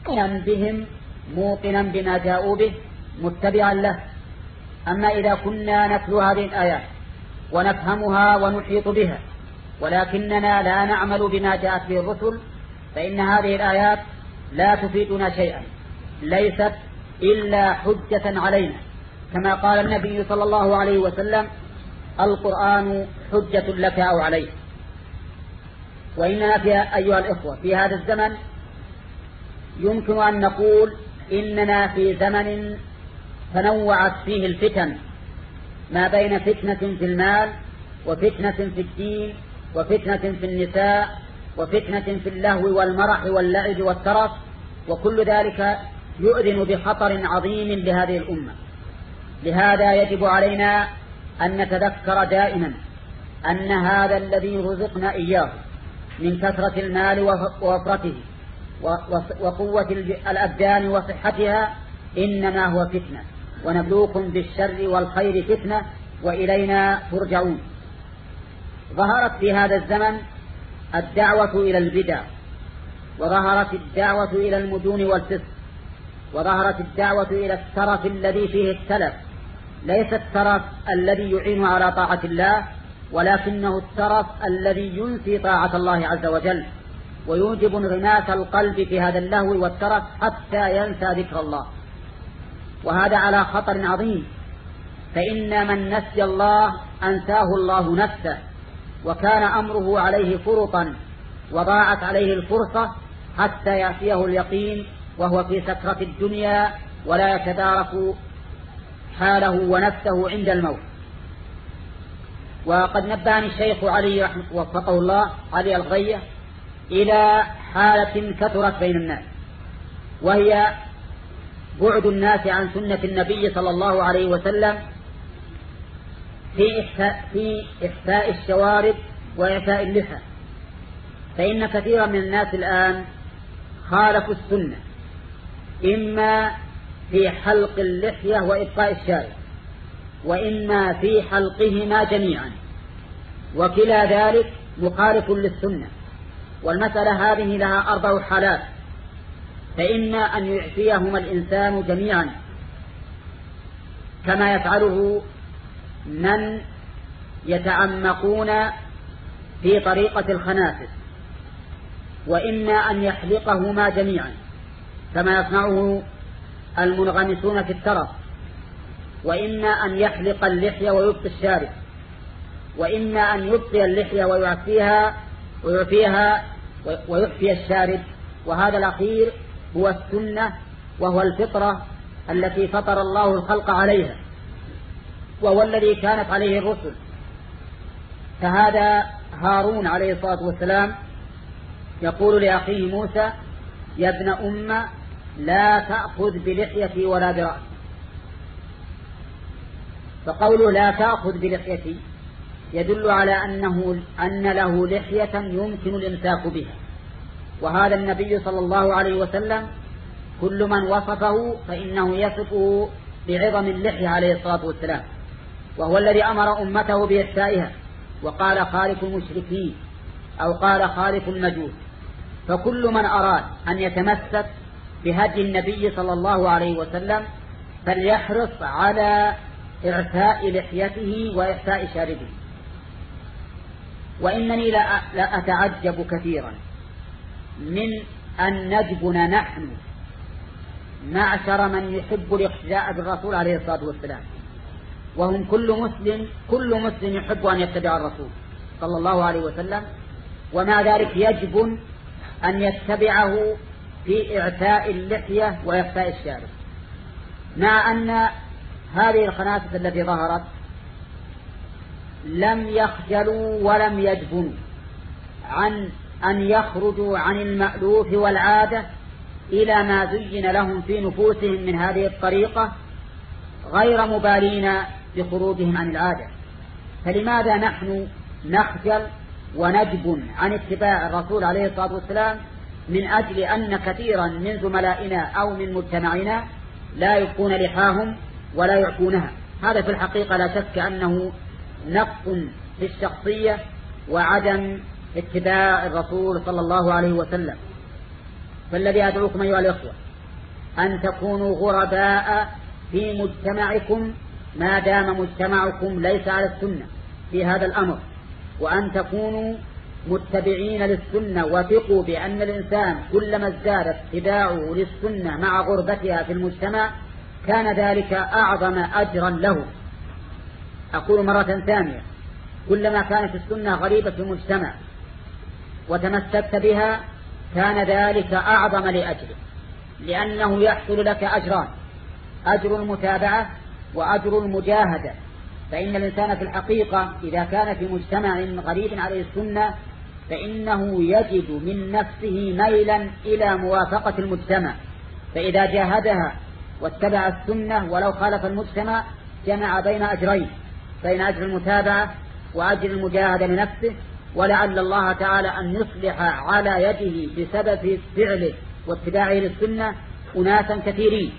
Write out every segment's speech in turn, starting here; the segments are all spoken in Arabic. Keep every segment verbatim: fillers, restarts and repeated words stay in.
موقنا بهم موقنا بما جاءوا به متبعا له. أما إذا كنا نتلو هذه الآيات ونفهمها ونحيط بها ولكننا لا نعمل بما جاءت به الرسل فإن هذه الآيات لا تفيدنا شيئا، ليست إلا حجة علينا، كما قال النبي صلى الله عليه وسلم: القرآن حجة لك أو عليك. وإننا في أيها الإخوة في هذا الزمن يمكن أن نقول إننا في زمن تنوعت فيه الفتن، ما بين فتنة في المال وفتنة في الدين وفتنة في النساء وفتنة في اللهو والمرح واللعب والترف، وكل ذلك يؤذن بخطر عظيم لهذه الأمة. لهذا يجب علينا أن نتذكر دائما أن هذا الذي رزقنا إياه من كثرة المال ووفرته وقوة الأبدان وصحتها إنما هو فتنة، ونبلوكم بالشر والخير فتنة وإلينا ترجعون. ظهرت في هذا الزمن الدعوة إلى البدع، وظهرت الدعوة إلى المدون والفسق، وظهرت الدعوة إلى الترف الذي فيه التلف، ليس الترف الذي يعين على طاعة الله، ولكنه الترف الذي ينسي طاعة الله عز وجل ويوجب انغماس القلب في هذا اللهو والترف حتى ينسى ذكر الله، وهذا على خطر عظيم. فإن من نسي الله أنساه الله نفسه، وكان أمره عليه فرطا وضاعت عليه الفرصة حتى يأتيه اليقين وهو في سكرة الدنيا ولا يتدارك حاله ونفسه عند الموت. وقد نبهني الشيخ علي وفقه الله علي الغية إلى حالة كثرت بين الناس، وهي بعد الناس عن سنة النبي صلى الله عليه وسلم في إحفاء, في إحفاء الشوارب وإعفاء اللحى. فإن كثيرا من الناس الآن خالفوا السنة، إما في حلق اللحية وإبقاء الشارب، وإما في حلقهما جميعا، وكلا ذلك مخالف للسنة. والمسألة هذه لها أربع حالات، فإما أن يعفيهما الإنسان جميعا كما يفعله من يتعمقون في طريقة الخنافس، وإما أن يحلقهما جميعا كما يصنعه المنغمسون في الترف، وإما أن يحلق اللحية ويبقي الشارب، وإما أن يبقي اللحية ويعفيها ويعفيها ويحفي الشارب. وهذا الأخير هو السنة، وهو الفطرة التي فطر الله الخلق عليها، وهو الذي كانت عليه الرسل. فهذا هارون عليه الصلاة والسلام يقول لأخيه موسى: يا ابن أم لا تأخذ بلحيتي ولا برأسي. فقوله لا تأخذ بلحيتي يدل على أنه أن له لحية يمكن الإمساك بها، وهذا النبي صلى الله عليه وسلم كل من وصفه فإنه يصفه بعظم اللحية عليه الصلاة والسلام، وهو الذي أمر أمته بإحسائها وقال خالف المشركين أو قال خالف المجوس. فكل من أراد أن يتمسك بهدي النبي صلى الله عليه وسلم فليحرص على إعفاء لحيته وإحساء شاربه. وإنني لا أتعجب كثيرا من أن نجبن نحن معشر من يحب الاقتداء بالرسول عليه الصلاة والسلام، وهم كل مسلم كل مسلم يحب أن يتبع الرسول صلى الله عليه وسلم، ومع ذلك يجب أن يتبعه في إعفاء اللحية وإخفاء الشارب، مع أن هذه الخنافس التي ظهرت لم يخجلوا ولم يجبنوا عن أن يخرجوا عن المألوف والعادة إلى ما زين لهم في نفوسهم من هذه الطريقة، غير مبالين بخروجهم عن العادة. فلماذا نحن نخجل ونجبن عن اتباع الرسول عليه الصلاة والسلام من أجل أن كثيرا من زملائنا أو من مجتمعنا لا يبقون لحاهم ولا يعفونها؟ هذا في الحقيقة لا شك أنه نقص في الشخصية وعدم اتباع الرسول صلى الله عليه وسلم. فالذي أدعوكم أيها الإخوة أن تكونوا غرباء في مجتمعكم ما دام مجتمعكم ليس على السنة في هذا الأمر، وأن تكونوا متبعين للسنة. وثقوا بأن الإنسان كلما ازداد اتباعه للسنة مع غربتها في المجتمع كان ذلك أعظم أجرا له. أقول مرة ثانية، كلما كانت السنة غريبة في المجتمع وتمسكت بها كان ذلك أعظم لأجله، لأنه يحصل لك أجران: أجر المتابعة وأجر المجاهدة. فإن الإنسان في الحقيقة إذا كان في مجتمع غريب عليه السنة فإنه يجد من نفسه ميلا إلى موافقة المجتمع، فإذا جاهدها واتبع السنة ولو خالف المجتمع جمع بين أجرين، بين أجر المتابعة وأجر المجاهدة لنفسه، ولعل الله تعالى أن يصلح على يده بسبب فعله واتباعه للسنة أناسا كثيرين.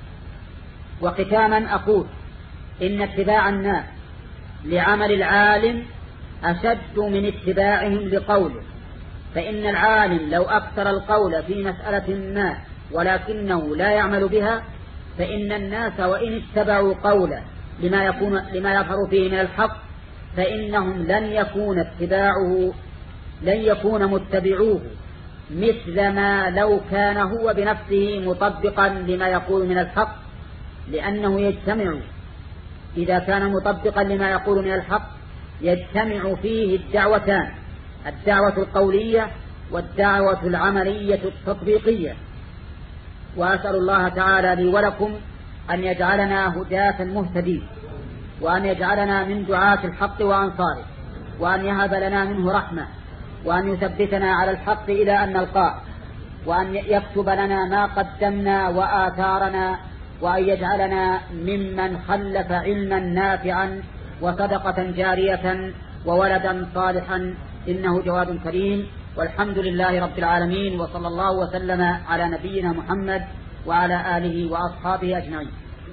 وختاما أقول إن اتباع الناس لعمل العالم أشد من اتباعهم لقوله، فإن العالم لو أكثر القول في مسألة ما ولكنه لا يعمل بها فإن الناس وإن اتبعوا قوله لما يكون لما يظهر فيه من الحق فإنهم لن يكون اتباعه لن يكون متبعوه مثل ما لو كان هو بنفسه مطبقا لما يقول من الحق، لأنه يجتمع إذا كان مطبقا لما يقول من الحق يجتمع فيه الدعوتان: الدعوة القولية والدعوة العملية التطبيقية. وأسأل الله تعالى لي ولكم أن يجعلنا هداة مهتدين، وأن يجعلنا من دعاة الحق وأنصاره، وأن يهب لنا منه رحمة، وأن يثبتنا على الحق إلى أن نلقاه، وأن يكتب لنا ما قدمنا وآثارنا، وأن يجعلنا ممن خلف علما نافعا وصدقة جارية وولدا صالحا، إنه جواد كريم. والحمد لله رب العالمين، وصلى الله وسلم على نبينا محمد وعلى آله وأصحابه أجمعين.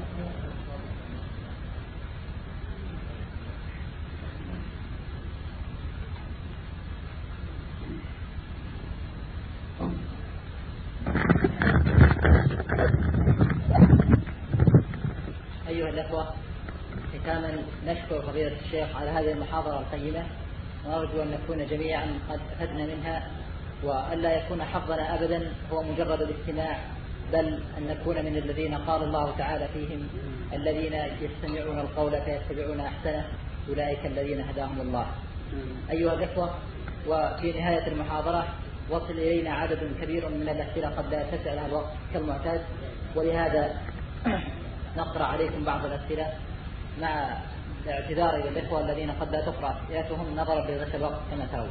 أيها الأخوة، ختاما نشكر فضيلة الشيخ على هذه المحاضرة القيمة، ونرجو أن نكون جميعا قد أخذنا منها، وألا يكون حظنا أبدا هو مجرد الاستماع، بل أن نكون من الذين قال الله تعالى فيهم: الذين يستمعون القول فيتبعون أحسنه أولئك الذين هداهم الله. أيها الأخوة، وفي نهاية المحاضرة وصل إلينا عدد كبير من الأسئلة قد لا يتسع لها الوقت كالمعتاد، ولهذا نقرأ عليكم بعض الأسئلة مع اعتذار إلى الإخوة الذين قد لا تقرأ أسئلتهم نظرا لغش الوقت كما ترون.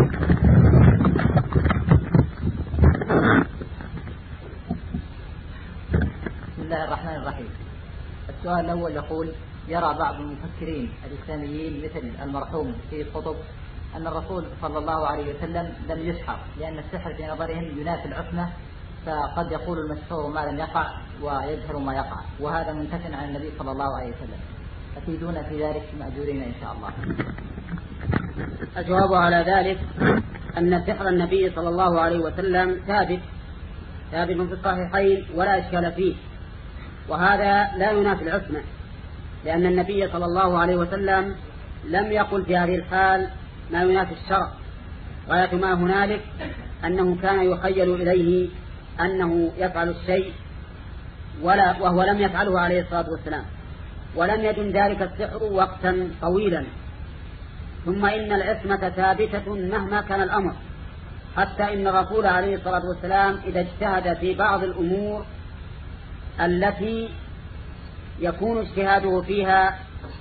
بسم الله الرحمن الرحيم. السؤال الأول يقول: يرى بعض المفكرين الإسلاميين مثل المرحوم سيد قطب أن الرسول صلى الله عليه وسلم لم يسحر، لأن السحر في نظرهم ينافي العصمة، فقد يقول المسحور ما لم يقع ويجهر ما يقع، وهذا منتفع عن النبي صلى الله عليه وسلم. أفيدونا في ذلك مأجورين إن شاء الله. الجواب على ذلك أن سحر النبي صلى الله عليه وسلم ثابت ثابت في الصحيحين ولا إشكال فيه، وهذا لا ينافي العصمة، لأن النبي صلى الله عليه وسلم لم يقل في هذه الحال ما ينافي الشرع. غاية ما هنالك أنه كان يخيل إليه أنه يفعل الشيء ولا وهو لم يفعله عليه الصلاة والسلام، ولم يدم ذلك السحر وقتا طويلا. ثم إن العصمة ثابتة مهما كان الأمر، حتى إن الرسول عليه الصلاة والسلام إذا اجتهد في بعض الأمور التي يكون اجتهاده فيها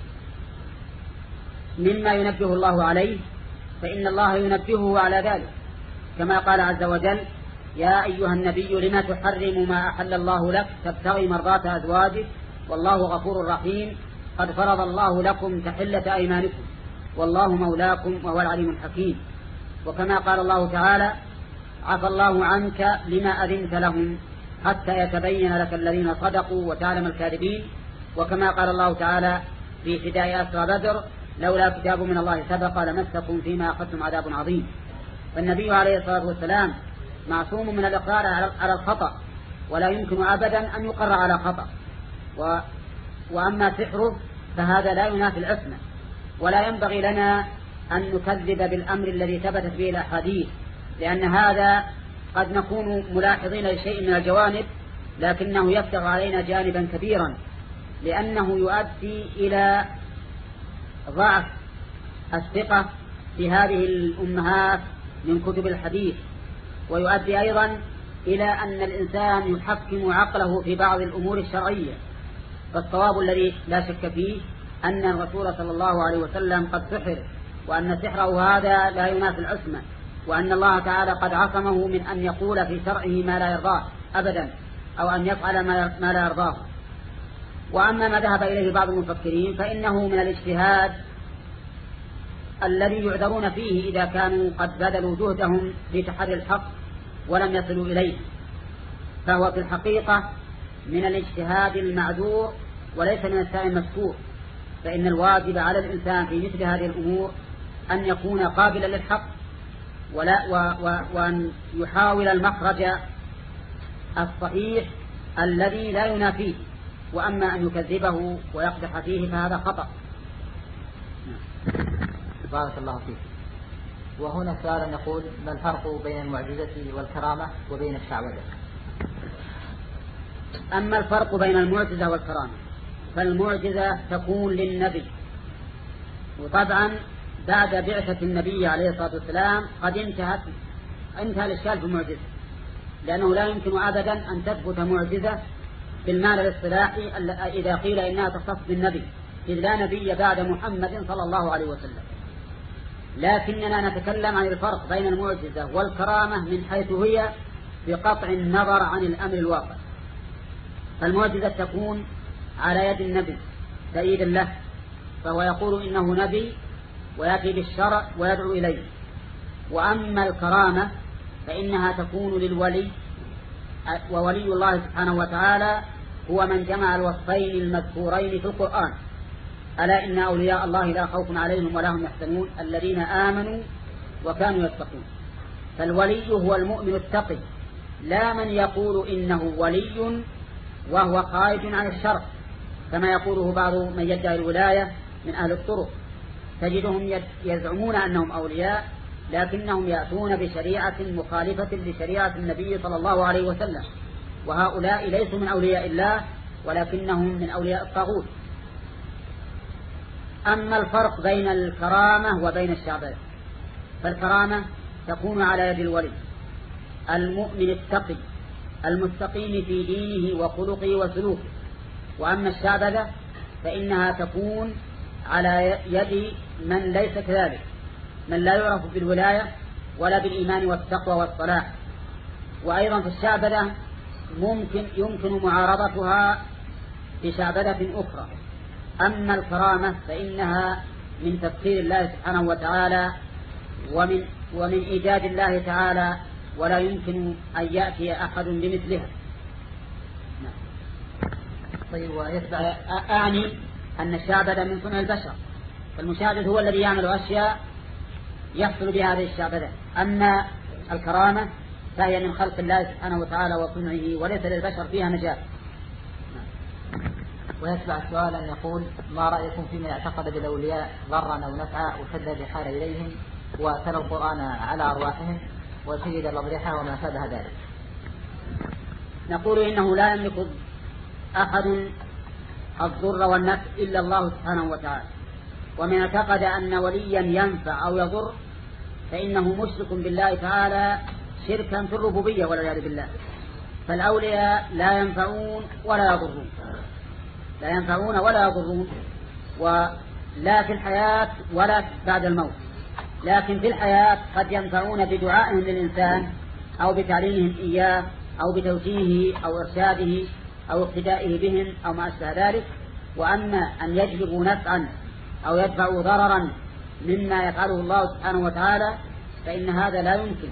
مما ينبه الله عليه فإن الله ينبهه على ذلك، كما قال عز وجل: يا أيها النبي لما تحرم ما أحل الله لك تبتغي مرضات أزواجك والله غفور رحيم قد فرض الله لكم تحلة أيمانكم والله مولاكم وهو العليم الحكيم. وكما قال الله تعالى: عفى الله عنك لما أذنت لهم حتى يتبين لك الذين صدقوا وتعلم الكاذبين. وكما قال الله تعالى في فداء أسرى بدر: لولا كتاب من الله سبق لمسكم فيما أخذتم عذاب عظيم. فالنبي عليه الصلاة والسلام معصوم من الإقرار على الخطأ، ولا يمكن أبدا أن يقر على خطأ. و... وأما سحره فهذا لا ينافي العصمة، ولا ينبغي لنا أن نكذب بالأمر الذي ثبتت به الأحاديث، لأن هذا قد نكون ملاحظين لشيء من الجوانب، لكنه يفتح علينا جانبا كبيرا، لأنه يؤدي إلى ضعف الثقة في هذه الأمهات من كتب الحديث، ويؤدي أيضا إلى أن الإنسان يحكم عقله في بعض الأمور الشرعية. فالصواب الذي لا شك فيه أن الرسول صلى الله عليه وسلم قد سحر، وأن سحره هذا لا ينافي العصمة، وأن الله تعالى قد عصمه من أن يقول في شرعه ما لا يرضاه أبدا، أو أن يفعل ما لا يرضاه. وأما ما ذهب إليه بعض المفكرين فإنه من الاجتهاد الذي يعذرون فيه إذا كانوا قد بذلوا جهدهم في تحري الحق ولم يصلوا إليه، فهو في الحقيقة من الاجتهاد المعذور وليس من السائل المذكور. فإن الواجب على الإنسان في مثل هذه الأمور أن يكون قابلا للحق، ولا و و وأن يحاول المخرج الصحيح الذي لا ينافيه، وأما أن يكذبه ويقدح فيه فهذا خطأ. بارك الله فيك. وهنا سؤال يقول: ما الفرق بين المعجزة والكرامة وبين الشعوذة؟ أما الفرق بين المعجزة والكرامة فالمعجزة تكون للنبي، وطبعا بعد بعثة النبي عليه الصلاة والسلام قد انتهت انتهى الإشكال في المعجزة، لأنه لا يمكن أبدا أن تثبت معجزة بالمعنى الاصطلاحي إذا قيل إنها تختص بالنبي، إذ لا نبي بعد محمد صلى الله عليه وسلم. لكننا نتكلم عن الفرق بين المعجزة والكرامة من حيث هي بقطع النظر عن الأمر الواقع. فالمعجزة تكون على يد النبي تأييدا له، فهو يقول إنه نبي ويأتي بالشرع ويدعو إليه. وأما الكرامة فإنها تكون للولي، وولي الله سبحانه وتعالى هو من جمع الوصفين المذكورين في القرآن: ألا إن أولياء الله لا خوف عليهم ولا هم يحزنون الذين آمنوا وكانوا يتقون. فالولي هو المؤمن التقي، لا من يقول إنه ولي وهو خارج عن الشرع، كما يقوله بعض من يدعي الولاية من أهل الطرق. تجدهم يزعمون أنهم أولياء لكنهم يأتون بشريعة مخالفة لشريعة النبي صلى الله عليه وسلم، وهؤلاء ليسوا من أولياء الله ولكنهم من أولياء الطاغوت. أما الفرق بين الكرامة وبين الشعبذة فالكرامة تكون على يد الولي المؤمن التقي المستقيم في دينه وخلقه وسلوكه. وأما الشعبذة فإنها تكون على يد من ليس كذلك، من لا يعرف بالولاية ولا بالإيمان والتقوى والصلاح. وأيضا في الشعبذة ممكن يمكن معارضتها بشعبذة أخرى. أما الكرامة فإنها من تفسير الله سبحانه وتعالى ومن, ومن إيجاد الله تعالى، ولا يمكن أن يأتي أحد بمثلها. طيب، ويتبع أعني أن الشعبذة من صنع البشر، فالمشاهد هو الذي يعمل أشياء يحصل بهذه الشعبذة. أما الكرامة فهي من خلق الله سبحانه وتعالى وصنعه، وليس للبشر فيها مجال. ويتبع سؤالا يقول: ما رأيكم في من اعتقد بالأولياء ضرا أو نفعا وشد الرحال إليهم وتلا القرآن على أرواحهم وشيد الأضرحة وما شابه ذلك؟ نقول إنه لا يملك أحد الضر والنفع إلا الله سبحانه وتعالى. ومن اعتقد أن وليا ينفع أو يضر فإنه مشرك بالله تعالى شركا في الربوبية والعياذ بالله. فالأولياء لا ينفعون ولا يضرون، لا ينفعون ولا يضرون، ولا في الحياة ولا بعد الموت. لكن في الحياة قد ينفعون بدعائهم للإنسان أو بتعليمهم إياه أو بتوجيهه أو إرشاده أو اقتدائه بهم أو ما أشبه ذلك. وأما أن يجلبوا نفعا أو يدفعوا ضررا مما يفعله الله سبحانه وتعالى فإن هذا لا يمكن.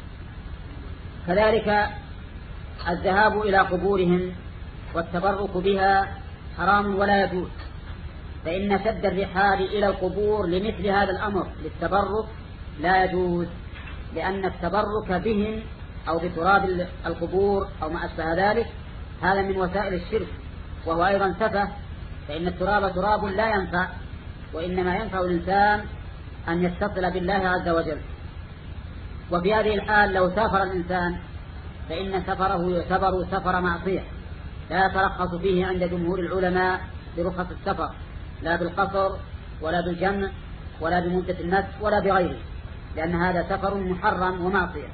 كذلك الذهاب إلى قبورهم والتبرك بها حرام ولا يجوز، فإن شد الرحال إلى القبور لمثل هذا الأمر للتبرك لا يجوز، لأن التبرك بهم أو بتراب القبور أو ما أشبه ذلك، هذا من وسائل الشرك، وهو أيضا سفه، فإن التراب تراب لا ينفع، وإنما ينفع الإنسان أن يتصل بالله عز وجل. وفي هذه الحال لو سافر الإنسان فإن سفره يعتبر سفر معصية، لا يترخص فيه عند جمهور العلماء برخص السفر، لا بالقصر ولا بالجمع ولا بمدة النسك ولا بغيره، لأن هذا سفر محرم ومعصية.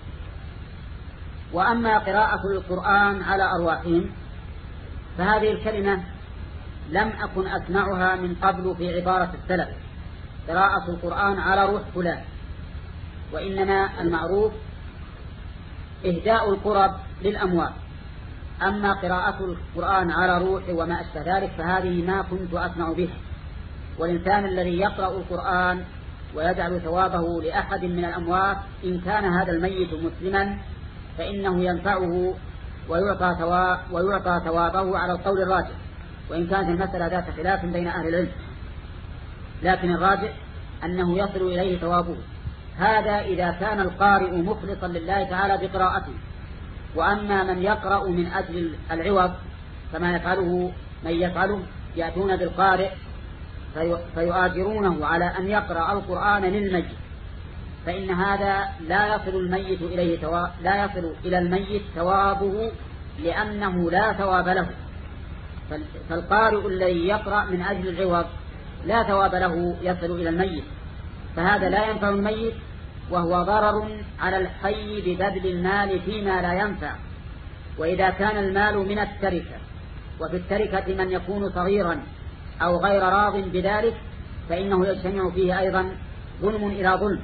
وأما قراءة القرآن على أرواحهم فهذه الكلمة لم أكن أسمعها من قبل في عبارة السلف، قراءة القرآن على روح فلان، وإنما المعروف إهداء القرب للأموات. أما قراءة القرآن على روح وما أشبه ذلك فهذه ما كنت أسمع بها. والإنسان الذي يقرأ القرآن ويجعل ثوابه لأحد من الأموات إن كان هذا الميت مسلما فإنه ينفعه ويعطى ثواب ويعطى ثوابه على القول الراجح، وإن كانت المسألة ذات خلاف بين أهل العلم، لكن الراجح أنه يصل إليه ثوابه. هذا إذا كان القارئ مخلصا لله تعالى بقراءته. وأما من يقرأ من أجل العوض كما يفعله من يفعله، يأتون بالقارئ فيؤاجرونه على أن يقرأ القرآن للميت، فإن هذا لا يصل الميت إليه ثواب لا يصل إلى الميت ثوابه، لأنه لا ثواب له. فالقارئ الذي يقرأ من أجل العوض لا ثواب له يصل إلى الميت، فهذا لا ينفع الميت، وهو ضرر على الحي ببذل المال فيما لا ينفع. وإذا كان المال من التركة، وفي التركة من يكون صغيرا أو غير راض بذلك، فإنه يجتمع فيه أيضا ظلم إلى ظلم.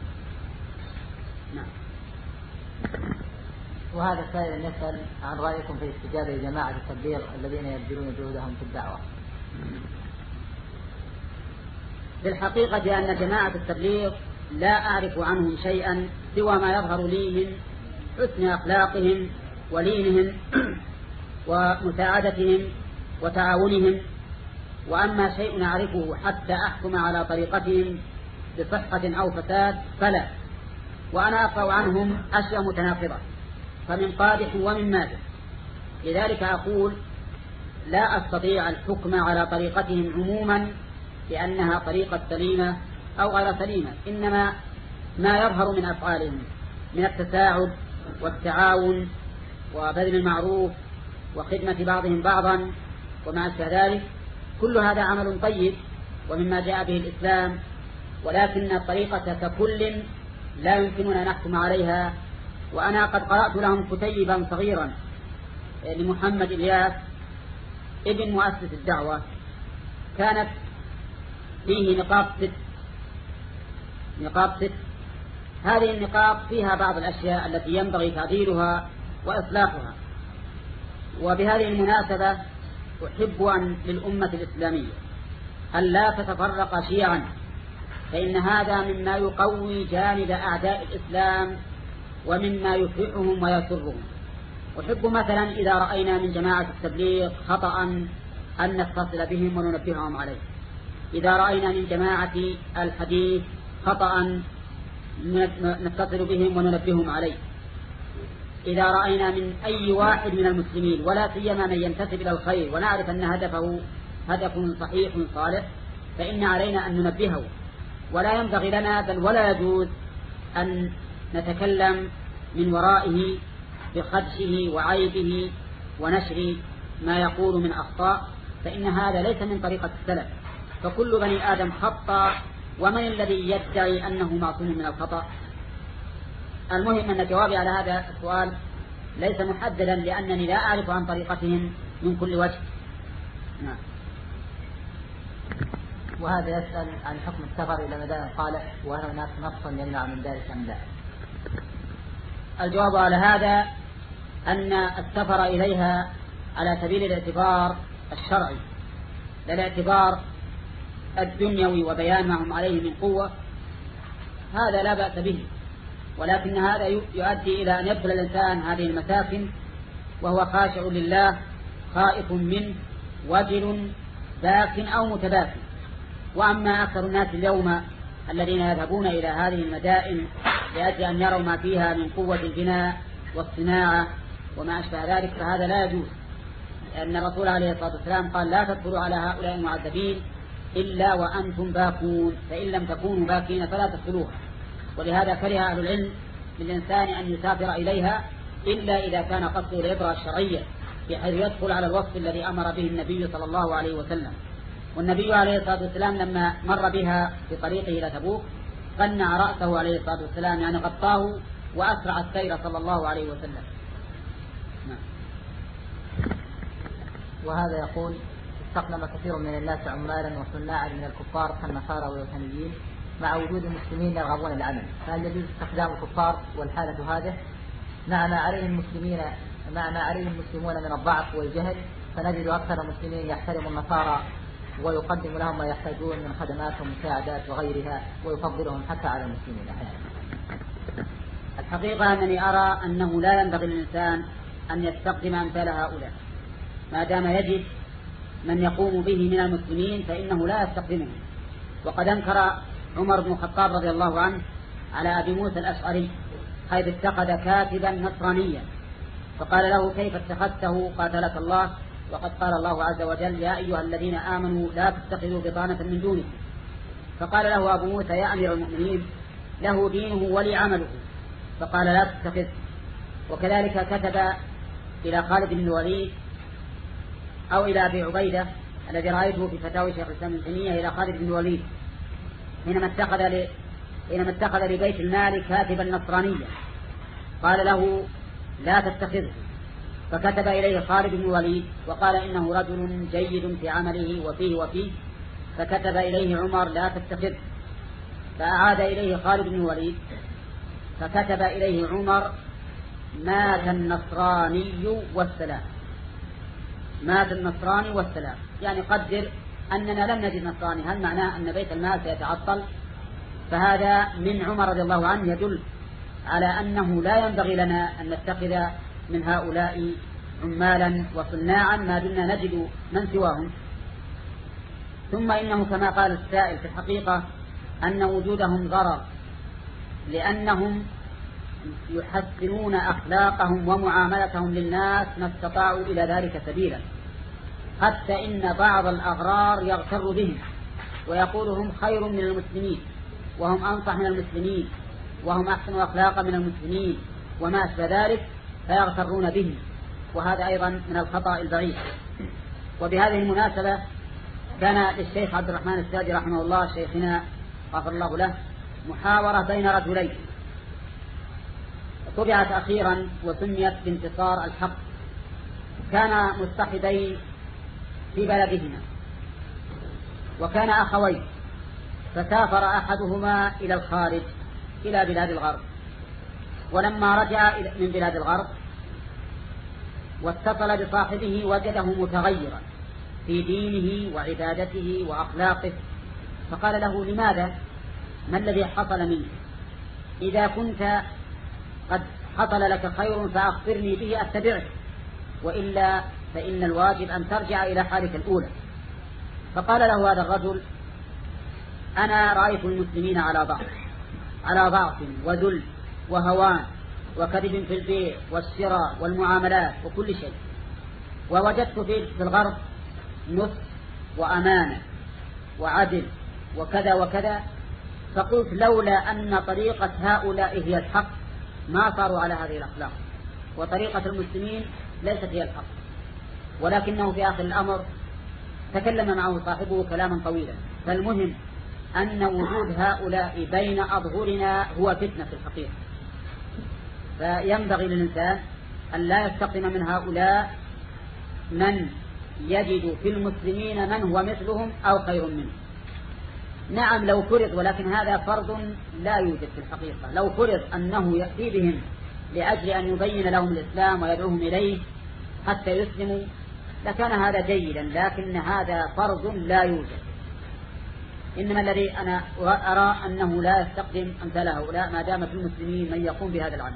نعم. وهذا السائل يسأل عن رأيكم في استجابة جماعة التبليغ الذين يبذلون جهودهم في الدعوة. بالحقيقة أن جماعة التبليغ لا أعرف عنهم شيئا سوى ما يظهر لي من حسن أخلاقهم ولينهم ومساعدتهم وتعاونهم. وأما شيء أعرفه حتى أحكم على طريقتهم بصحة أو فساد فلا. وأنا أقرأ عنهم أشياء متناقضة، فمن قادح ومن مادح، لذلك أقول لا أستطيع الحكم على طريقتهم عموما لأنها طريقة سليمة أو غير سليمة، إنما ما يظهر من أفعالهم من التساعد والتعاون وبذل المعروف وخدمة بعضهم بعضا وما أشبه ذلك، كل هذا عمل طيب ومما جاء به الإسلام، ولكن الطريقة ككل لا يمكننا نحكم عليها. وأنا قد قرأت لهم كتيبا صغيرا لمحمد إلياس ابن مؤسس الدعوة، كانت فيه نقاط ست نقاط ست هذه النقاط فيها بعض الأشياء التي ينبغي تعديلها وإصلاحها. وبهذه المناسبة أحب أن للأمة الإسلامية أن لا تتفرق شيعا، فإن هذا مما يقوي جانب أعداء الإسلام ومما يفرحهم ويسرهم. أحب مثلا إذا رأينا من جماعة التبليغ خطأ أن نتصل بهم وننبههم عليه، إذا رأينا من جماعة الحديث خطأ نتصل بهم وننبههم عليه، إذا رأينا من أي واحد من المسلمين ولا سيما من ينتسب إلى الخير ونعرف أن هدفه هدف صحيح صالح فإن علينا أن ننبهه، ولا ينبغي لنا بل ولا يجوز أن نتكلم من ورائه بخدشه وعيبه ونشر ما يقول من أخطاء، فإن هذا ليس من طريقة السلف. فكل بني آدم خطأ، ومن الذي يدعي أنه معصوم من الخطأ؟ المهم أن جوابي على هذا السؤال ليس محددا، لأنني لا أعرف عن طريقتهم من كل وجه. نعم. وهذا يسأل عن حكم السفر إلى مدائن صالح، وهل هناك نص يمنع من ذلك أم لا؟ الجواب على هذا أن السفر إليها على سبيل الاعتبار الشرعي لا الاعتبار الدنيوي وبيان ما هم عليه من قوة، هذا لا بأس به، ولكن هذا يؤدي إلى أن يدخل الإنسان هذه المساكن وهو خاشع لله خائف منه وجل باك أو متباكٍ. وأما أكثر الناس اليوم الذين يذهبون إلى هذه المدائن لأجل أن يروا ما فيها من قوة البناء والصناعة وما أشبه ذلك، فهذا لا يجوز، لأن الرسول عليه الصلاة والسلام قال لا تدخلوا على هؤلاء المعذبين إلا وأنتم باكون، فإن لم تكونوا باكين فلا تدخلوها. ولهذا كره أهل العلم للإنسان أن يسافر إليها إلا إذا كان قصده العبرة الشرعية، بحيث يدخل على الوصف الذي أمر به النبي صلى الله عليه وسلم. والنبي عليه الصلاة والسلام لما مر بها في طريقه إلى تبوك قنع رأسه عليه الصلاة والسلام، يعني غطاه وأسرع السير صلى الله عليه وسلم. وهذا يقول: استخدم كثير من الناس عمالا وصناعا من الكفار كالنصارى والوثنيين مع وجود المسلمين يرغبون العمل، فهل يجوز استخدام الكفار والحالة هذه مع ما عليه المسلمين مع ما عليه المسلمون من الضعف والجهل؟ فنجد أكثر المسلمين يحترم النصارى ويقدم لهم ما يحتاجون من خدمات ومساعدات وغيرها، ويفضلهم حتى على المسلمين أحيانا. الحقيقة أنني أرى أنه لا ينبغي للإنسان أن يستخدم أمثال هؤلاء، ما دام يجد من يقوم به من المسلمين فإنه لا يستخدمه. وقد أنكر عمر بن الخطاب رضي الله عنه على أبي موسى الأشعري حيث اتخذ كاتبا نصرانيا، فقال له: كيف اتخذته قاتلك الله، وقد قال الله عز وجل: يا أيها الذين آمنوا لا تتخذوا بطانة من دونه. فقال له أبو موسى: يا أمير المؤمنين، له دينه ولي عمله، فقال: لا تتخذ. وكذلك كتب إلى خالد بن الوليد أو إلى أبي عبيدة الذي رأيته في فتاوي شيخ الإسلام ابن تيمية إلى خالد بن الوليد حينما اتخذ ل... حينما اتخذ لبيت المال كاتبا نصرانيا، قال له: لا تتخذه. فكتب إليه خالد بن الوليد وقال: إنه رجل جيد في عمله وفيه وفيه. فكتب إليه عمر: لا تتخذه. فأعاد إليه خالد بن الوليد فكتب إليه عمر: مات النصراني والسلام. مات النصراني والسلام، يعني قدر أننا لم نجد نصراني، هل معناه أن بيت المال سيتعطل؟ فهذا من عمر رضي الله عنه يدل على أنه لا ينبغي لنا أن نتخذ من هؤلاء عمالا وصناعا ما دمنا نجد من سواهم. ثم إنه كما قال السائل في الحقيقة أن وجودهم ضرر، لأنهم يحسنون أخلاقهم ومعاملتهم للناس ما استطاعوا إلى ذلك سبيلا، حتى إن بعض الأغرار يغتر بهم ويقول هم خير من المسلمين وهم أنصح من المسلمين وهم أحسن أخلاقا من المسلمين وما أشبه ذلك، فيغترون بهم، وهذا أيضا من الخطأ البعيد. وبهذه المناسبة كان للشيخ عبد الرحمن السادي رحمه الله شيخنا غفر الله له محاورة بين رجلين طبعت أخيرا وسميت بانتصار الحق. كان مصطحبين في بلدهما وكان أخوين، فسافر أحدهما إلى الخارج إلى بلاد الغرب، ولما رجع من بلاد الغرب واتصل بصاحبه وجده متغيرا في دينه وعبادته وأخلاقه، فقال له: لماذا؟ ما الذي حصل منك؟ إذا كنت قد حصل لك خير فأخبرني به أتبعك، وإلا فإن الواجب أن ترجع إلى حالك الأولى. فقال له هذا الرجل: أنا رأيت المسلمين على ضعف على ضعف وذل وهوان وكذب في البيع والشراء والمعاملات وكل شيء، ووجدت في الغرب نصح وأمانة وعدل وكذا وكذا، فقلت لولا أن طريقة هؤلاء هي الحق ما صاروا على هذه الأخلاق، وطريقة المسلمين ليست هي الحق. ولكنه في آخر الأمر تكلم معه صاحبه كلاما طويلا. فالمهم أن وجود هؤلاء بين أظهرنا هو فتنة في الحقيقة، فينبغي للإنسان أن لا يستقم من هؤلاء من يجد في المسلمين من هو مثلهم أو خير منهم. نعم لو فرض، ولكن هذا فرض لا يوجد في الحقيقة. لو فرض أنه يأتي بهم لأجل أن يبين لهم الإسلام ويدعوهم إليه حتى يسلموا لكان هذا جيدا، لكن هذا فرض لا يوجد. إنما الذي أنا أرى أنه لا يستخدم أمثال هؤلاء ما دام في المسلمين من يقوم بهذا العمل.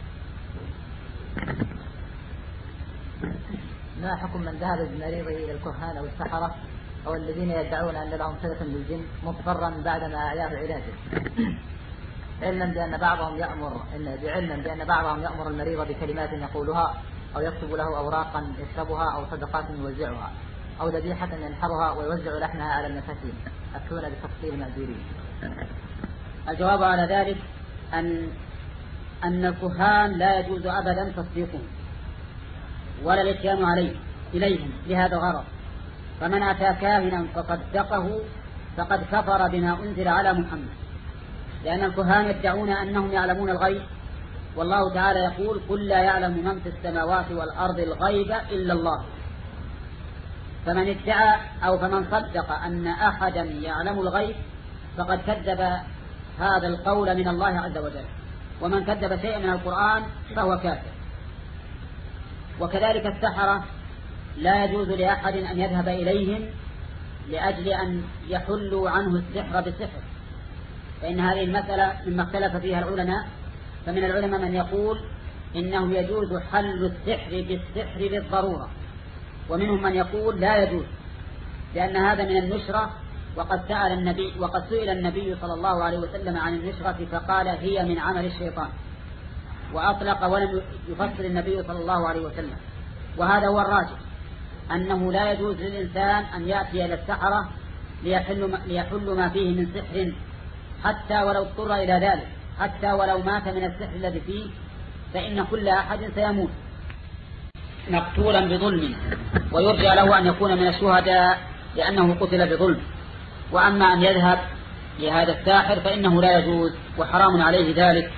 ما حكم من ذهب بمريضه إلى الكهان أو السحرة أو الذين يدعون أن لهم صلة بالجن مضطرا بعدما أعياه علاجه؟ علما بأن بعضهم يأمر إن بعلما بأن بعضهم يأمر المريض بكلمات يقولها أو يكتب له أوراقا يشربها أو صدقات يوزعها أو ذبيحة ينحرها ويوزع لحمها على المساكين. أفتون بتفصيل مأجورين. الجواب على ذلك أن أن الكهان لا يجوز أبدا تصديقهم ولا الاتيان عليه إليهم لهذا الغرض. فمن أتى كاهنا فصدقه فقد كفر بما أنزل على محمد، لأن الكهان يدعون أنهم يعلمون الغيب، والله تعالى يقول قل لا يعلم من في السماوات والأرض الغيب إلا الله. فمن ادعى أو فمن صدق أن أحدا يعلم الغيب فقد كذب هذا القول من الله عز وجل، ومن كذب شيئا من القرآن فهو كافر. وكذلك السحرة لا يجوز لأحد أن يذهب إليهم لأجل أن يحلوا عنه السحر بالسحر، فإن هذه المسألة مما اختلف فيها العلماء. فمن العلماء من يقول إنه يجوز حل السحر بالسحر بالضرورة، ومنهم من يقول لا يجوز لأن هذا من النشرة، وقد سأل النبي وقد سئل النبي صلى الله عليه وسلم عن النشرة فقال هي من عمل الشيطان، وأطلق ولم يفسر النبي صلى الله عليه وسلم. وهذا هو الراجح، أنه لا يجوز للإنسان أن يأتي إلى السحرة ليحل ليحل ما فيه من سحر، حتى ولو اضطر إلى ذلك، حتى ولو مات من السحر الذي فيه، فإن كل أحد سيموت مقتولا بظلم، ويرجى له أن يكون من الشهداء لأنه قتل بظلم. وأما أن يذهب لهذا الساحر فإنه لا يجوز وحرام عليه ذلك.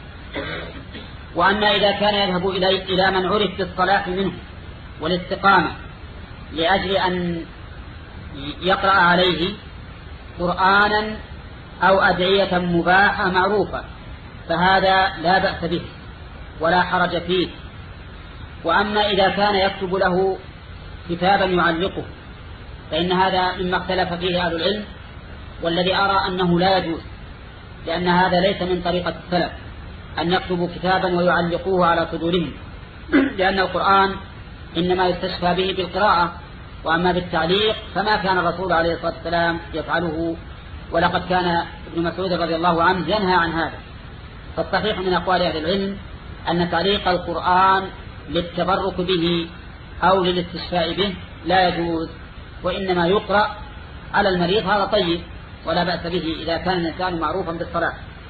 وأما إذا كان يذهب إلي إلى من عرف بالصلاح منه والاستقامة لأجل أن يقرأ عليه قرآنا أو أدعية مباحة معروفة فهذا لا بأس به ولا حرج فيه. وأما إذا كان يكتب له كتابا يعلقه فإن هذا مما اختلف فيه أهل العلم، والذي أرى أنه لا يجوز، لأن هذا ليس من طريقة السلف أن يكتبوا كتابا ويعلقوه على صدورهم، لأن القرآن إنما يستشفى به بالقراءة، وأما بالتعليق فما كان الرسول عليه الصلاة والسلام يفعله، ولقد كان ابن مسعود رضي الله عنه ينهى عن هذا. فالصحيح من أقوال أهل العلم أن تعليق القرآن للتبرك به أو للاستشفاء به لا يجوز، وإنما يقرأ على المريض، هذا طيب ولا بأس به إذا كان الإنسان معروفا بالصلاة.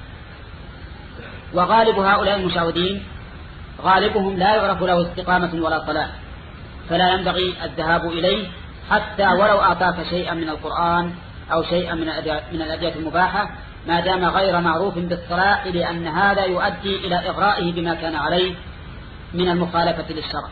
وغالب هؤلاء المشاهدين غالبهم لا يعرف له استقامة ولا صلاة، فلا ينبغي الذهاب إليه حتى ولو أعطاك شيئا من القرآن أو شيئا من الأدعية المباحة، ما دام غير معروف بالصلاة، لأن هذا يؤدي إلى إغرائه بما كان عليه من المخالفة للشرع.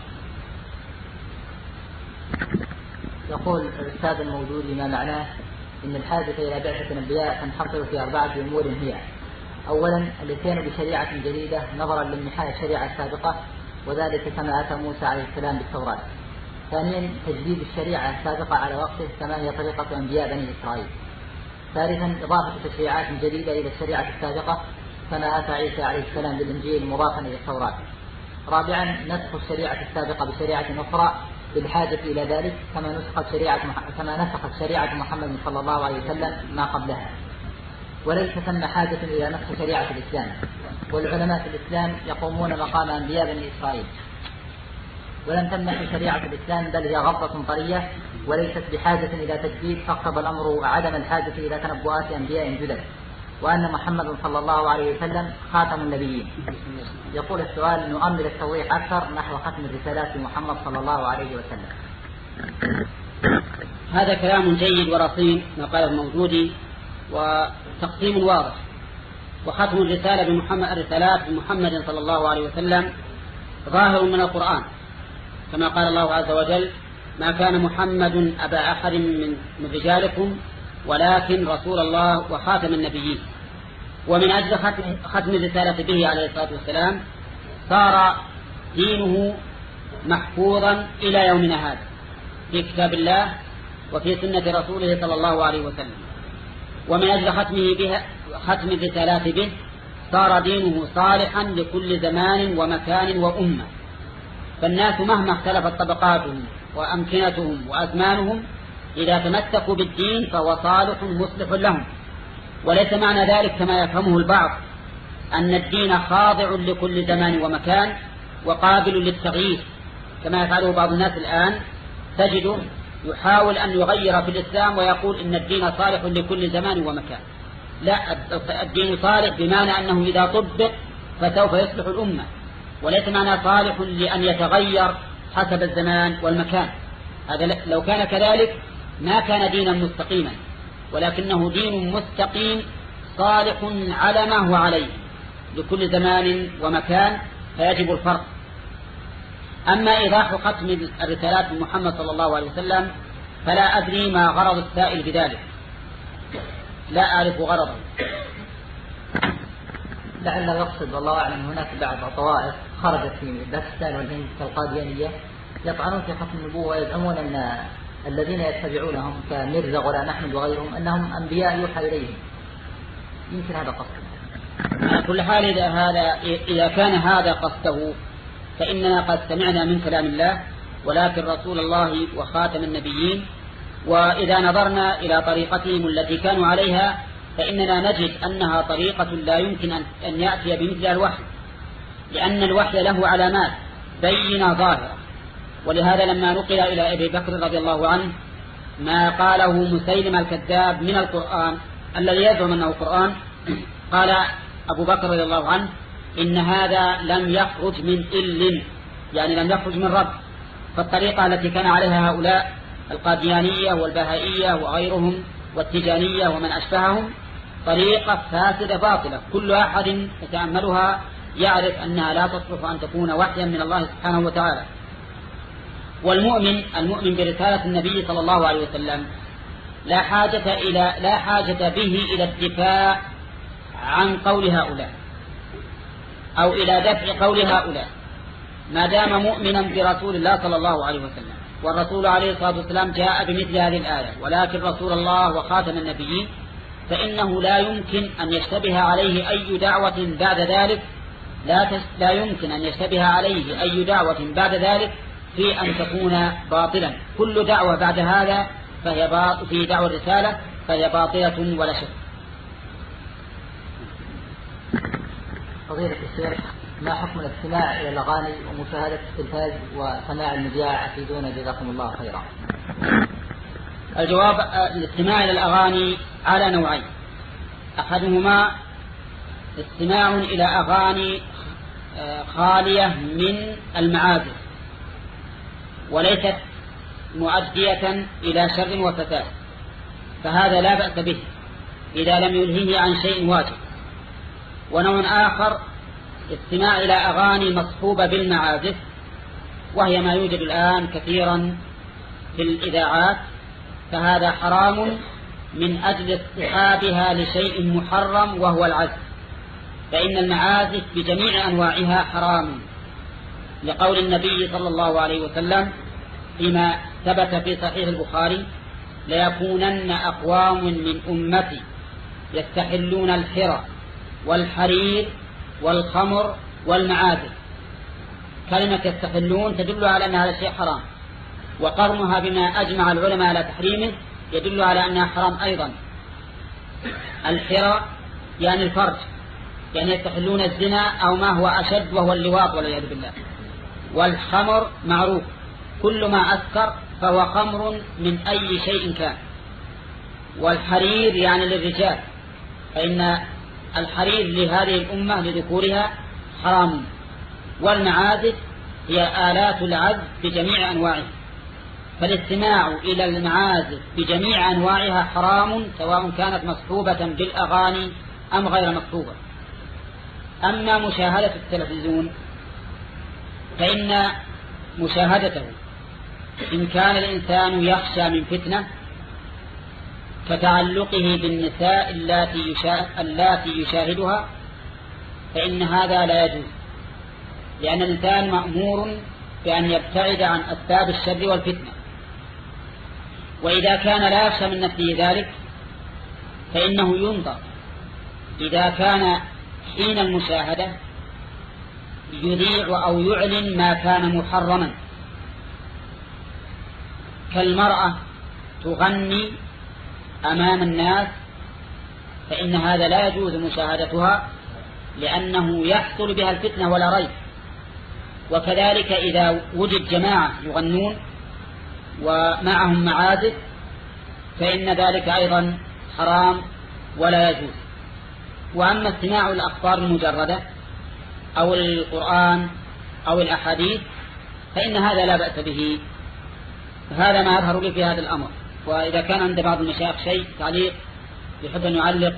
يقول الأستاذ الموجود ما معناه إن الحاجة إلى بعثة الأنبياء تنحصر في أربعة أمور هي: أولا الاتيان بشريعة جديدة نظرا لانمحاء الشريعة السابقة، وذلك كما أتى موسى عليه السلام بالتوراة. ثانيا تجديد الشريعة السابقة على وقته كما هي طريقة أنبياء بني إسرائيل. ثالثا إضافة تشريعات جديدة إلى الشريعة السابقة كما أتى عيسى عليه السلام بالإنجيل مضافا إلى التوراة. رابعا نسخ الشريعة السابقة بشريعة أخرى بالحاجة إلى ذلك كما نسخت شريعة كما نسخت شريعة محمد صلى الله عليه وسلم ما قبلها. وليس ثم حاجة إلى نسخ شريعة الإسلام، والعلماء في الإسلام يقومون مقام أنبياء بني إسرائيل، ولم تمنح شريعة الإسلام بل هي غضة طرية وليست بحاجة إلى تجديد، فاقتضى الأمر عدم الحاجة إلى تنبؤات أنبياء جدد، وأن محمد صلى الله عليه وسلم خاتم النبيين. يقول السؤال: نؤمل التوضيح أكثر نحو ختم الرسالات لمحمد صلى الله عليه وسلم. هذا كلام جيد ورصين ما قاله الموجودي، وتقسيم واضح. وختم الرسالة بمحمد الرسالات بمحمد صلى الله عليه وسلم ظاهر من القرآن، كما قال الله عز وجل: ما كان محمد أبا أحد من رجالكم ولكن رسول الله وخاتم النبيين. ومن أجل ختم الرسالة به عليه الصلاة والسلام صار دينه محفوظا إلى يومنا هذا في كتاب الله وفي سنة رسوله صلى الله عليه وسلم. ومن أجل ختمه بها ختم الرسالات به صار دينه صالحا لكل زمان ومكان وأمة. فالناس مهما اختلفت طبقاتهم وأمكنتهم وأزمانهم إذا تمسكوا بالدين فهو صالح مصلح لهم. وليس معنى ذلك كما يفهمه البعض أن الدين خاضع لكل زمان ومكان وقابل للتغيير، كما يفعله بعض الناس الآن، تجده يحاول أن يغير في الإسلام ويقول إن الدين صالح لكل زمان ومكان. لا، الدين صالح بمعنى أنه إذا طبق فسوف يصلح الأمة، وليس معنى صالح لأن يتغير حسب الزمان والمكان. هذا لو كان كذلك ما كان دينا مستقيما، ولكنه دين مستقيم صالح على ما هو عليه لكل زمان ومكان، فيجب الفرق. أما إيضاح ختم الرسالات من محمد صلى الله عليه وسلم فلا أدري ما غرض السائل بذلك، لا أعرف غرضه. لعل يقصد والله أعلم هناك بعض طوائف خرجت في باكستان والهند كالقاديانية يطعنون في ختم النبوة ويزعمون أن الذين يتبعونهم كميرزا غلام أحمد وغيرهم أنهم أنبياء يوحى إليهم. يمكن هذا قصده. على كل حال إذا, هذا إذا كان هذا قصده فإننا قد سمعنا من كلام الله ولكن رسول الله وخاتم النبيين، وإذا نظرنا إلى طريقتهم التي كانوا عليها فإننا نجد أنها طريقة لا يمكن أن يأتي بمثل الوحي، لأن الوحي له علامات بينة ظاهرة. ولهذا لما نقل إلى أبي بكر رضي الله عنه ما قاله مسيلم الكذاب من القرآن الذي يزعم أنه قرآن، قال أبو بكر رضي الله عنه إن هذا لم يخرج من إل، يعني لم يخرج من رب. فالطريقة التي كان عليها هؤلاء القاديانية والبهائية وغيرهم والتجانية ومن أشبههم طريقة فاسدة باطلة، كل أحد يتأملها يعرف أنها لا تصلح أن تكون وحيا من الله سبحانه وتعالى. والمؤمن المؤمن برسالة النبي صلى الله عليه وسلم لا حاجة إلى لا حاجة به إلى الدفاع عن قول هؤلاء أو إلى دفع قول هؤلاء، ما دام مؤمنا برسول الله صلى الله عليه وسلم. والرسول عليه الصلاة والسلام جاء بمثل هذه الآية، ولكن رسول الله وخاتم النبيين فإنه لا يمكن أن يشتبه عليه أي دعوة بعد ذلك، لا, لا يمكن أن يشتبه عليه أي دعوة بعد ذلك في أن تكون باطلا. كل دعوة بعد هذا فهي باطل، في دعوة الرسالة فهي باطلة ولا شك. فضيلة الشيخ، ما حكم الاستماع إلى الأغاني ومشاهدة التلفاز وسماع المذياع؟ أفيدونا جزاكم الله خيرا. الجواب: الاستماع إلى الأغاني على نوعين، أحدهما استماع إلى أغاني خالية من المعازف وليست مؤدية إلى شر وفساد، فهذا لا بأس به إذا لم يلهيه عن شيء واجب. ونوع آخر استماع إلى أغاني مصحوبة بالمعازف، وهي ما يوجد الآن كثيرا في الإذاعات، فهذا حرام من أجل اصطحابها لشيء محرم وهو العزف، فإن المعازف بجميع أنواعها حرام، لقول النبي صلى الله عليه وسلم فيما ثبت في صحيح البخاري: ليكونن أقوام من أمتي يستحلون الحرى والحرير والخمر والمعازف. كلمة يستحلون تدل على أن هذا شيء حرام، وقرنها بما أجمع العلماء على تحريمه يدل على أنها حرام أيضا. الحرى يعني الفرج، يعني يستحلون الزنا أو ما هو أشد وهو اللواط والعياذ بالله. والخمر معروف، كل ما أسكر فهو خمر من أي شيء كان. والحرير يعني للرجال، فإن الحرير لهذه الأمة لذكورها حرام. والمعازف هي آلات العزف بجميع أنواعها، فالاستماع إلى المعازف بجميع أنواعها حرام، سواء كانت مصحوبة بالأغاني أم غير مصحوبة. أما مشاهدة التلفزيون فإن مشاهدته إن كان الإنسان يخشى من فتنة كتعلقه بالنساء اللاتي يشاهدها فإن هذا لا يجوز، لأن الإنسان مأمور بأن يبتعد عن أسباب الشر والفتنة. وإذا كان لا يخشى من نفسه ذلك فإنه ينظر إذا كان حين المشاهدة يذيع أو يعلن ما كان محرما، كالمرأة تغني أمام الناس، فإن هذا لا يجوز مشاهدتها لأنه يحصل بها الفتنة ولا ريب. وكذلك إذا وجد جماعة يغنون ومعهم معازف فإن ذلك أيضا حرام ولا يجوز. وأما استماع الأخبار المجردة أو القرآن أو الأحاديث فإن هذا لا بأس به. هذا ما يظهر لي في هذا الأمر. وإذا كان عند بعض المشايخ شيء تعليق يحب أن يعلق.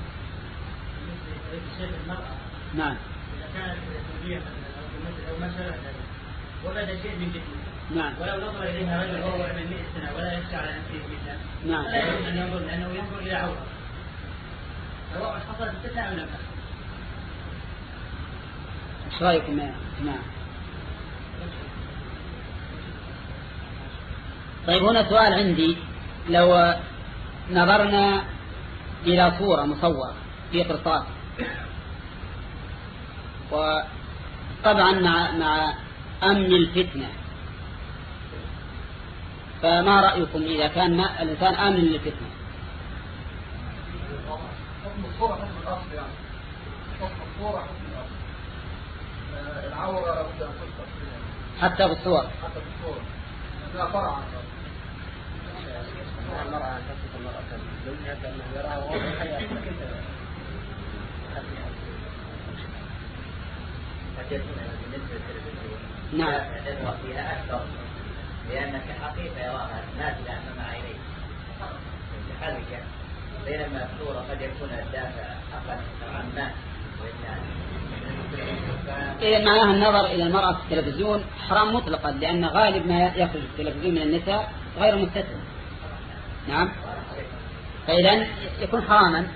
نعم. إذا كانت اليهودية أو مثلا وبدا شيء من جديد. نعم. ولو نظر إليها رجل وهو من مئة سنة ولا يخشى على نفسه مثله. نعم. لا يجوز أن ينظر لأنه ينظر إلى عورة. سواء حصلت الفتنة أو لم تحصل. ايش رايكم يا جماعه؟ طيب هنا سؤال عندي. لو نظرنا الى صوره مصوره في قرطاس وطبعا مع مع امن الفتنه، فما رايكم اذا كان الانسان امن للفتنه؟ حكم الصوره حكم الاصل، يعني حكم الصوره حكم الاصل. العورة لابد أن تذكر حتى بالصور حتى بالصور لأنها فرع عن المرأة أن تصف المرأة كالزوجها كأنه يراها وهو في الحياة كيف بالنسبة للتلفزيون نعم فيها أكثر لأن كحقيقة يراها نازلة أمام عينيه متحركة، بينما الصورة قد يكون الدافع أقل نوعا ما. إذا معناها النظر إلى المرأة في التلفزيون حرام مطلقا، لأن غالب ما يخرج في التلفزيون من النساء غير مستتر. نعم. فإذا يكون حراما.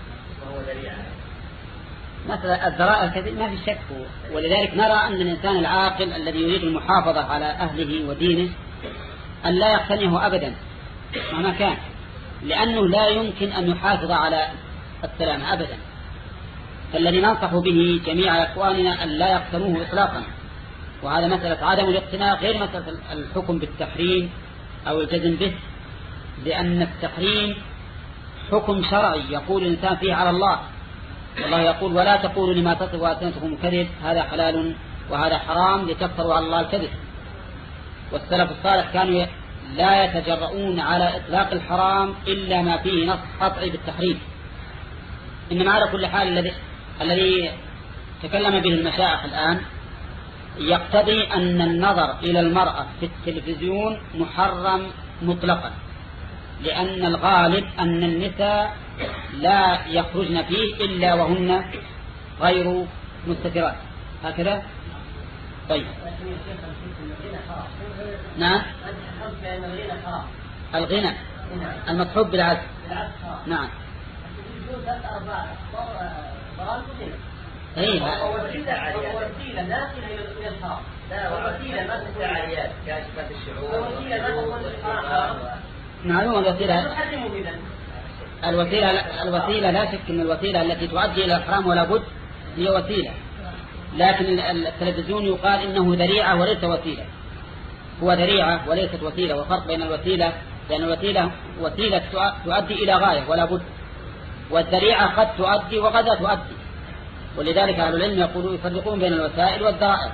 مثلا الذرائع الكثير ما في شك، ولذلك نرى أن الإنسان العاقل الذي يريد المحافظة على أهله ودينه أن لا يقتنعه أبدا مهما كان، لأنه لا يمكن أن يحافظ على السلام أبدا. فالذي ننصح به جميع إخواننا أن لا يقتنوه إطلاقا. وهذا مسألة عدم الاقتناء غير مسألة الحكم بالتحريم أو الجزم به، لأن التحريم حكم شرعي يقول الإنسان فيه على الله، والله يقول ولا تقولوا لما تصف ألسنتكم الكذب هذا حلال وهذا حرام لتفتروا على الله الكذب. والسلف الصالح كانوا لا يتجرؤون على إطلاق الحرام إلا ما فيه نص قطعي بالتحريم. إنما على كل حال الذي الذي تكلم به المشايخ الآن يقتضي أن النظر إلى المرأة في التلفزيون محرم مطلقا، لأن الغالب أن النساء لا يخرجن فيه إلا وهن غير مستترات. هكذا. طيب. نعم. الغنى المصحوب بالعزف. نعم. ايه وسيله ناقله الى الحرام. لا وسيله ما تكون عاليات كاشفه الشعور وسيله ما تكون الحرام. معلومه الوسيله الوسيله الوسيله لا شك ان الوسيله التي تؤدي الى الحرام ولا بد هي وسيله، لكن التلفزيون يقال انه ذريعه وليس وسيله. هو ذريعه وليست وسيله، وفرق بين الوسيله لان الوسيله وسيله تؤدي الى غايه ولا بد، والذريعه قد تؤدي وقد لا تؤدي. ولذلك أهل العلم يقولون يفرقون بين الوسائل والذرائع.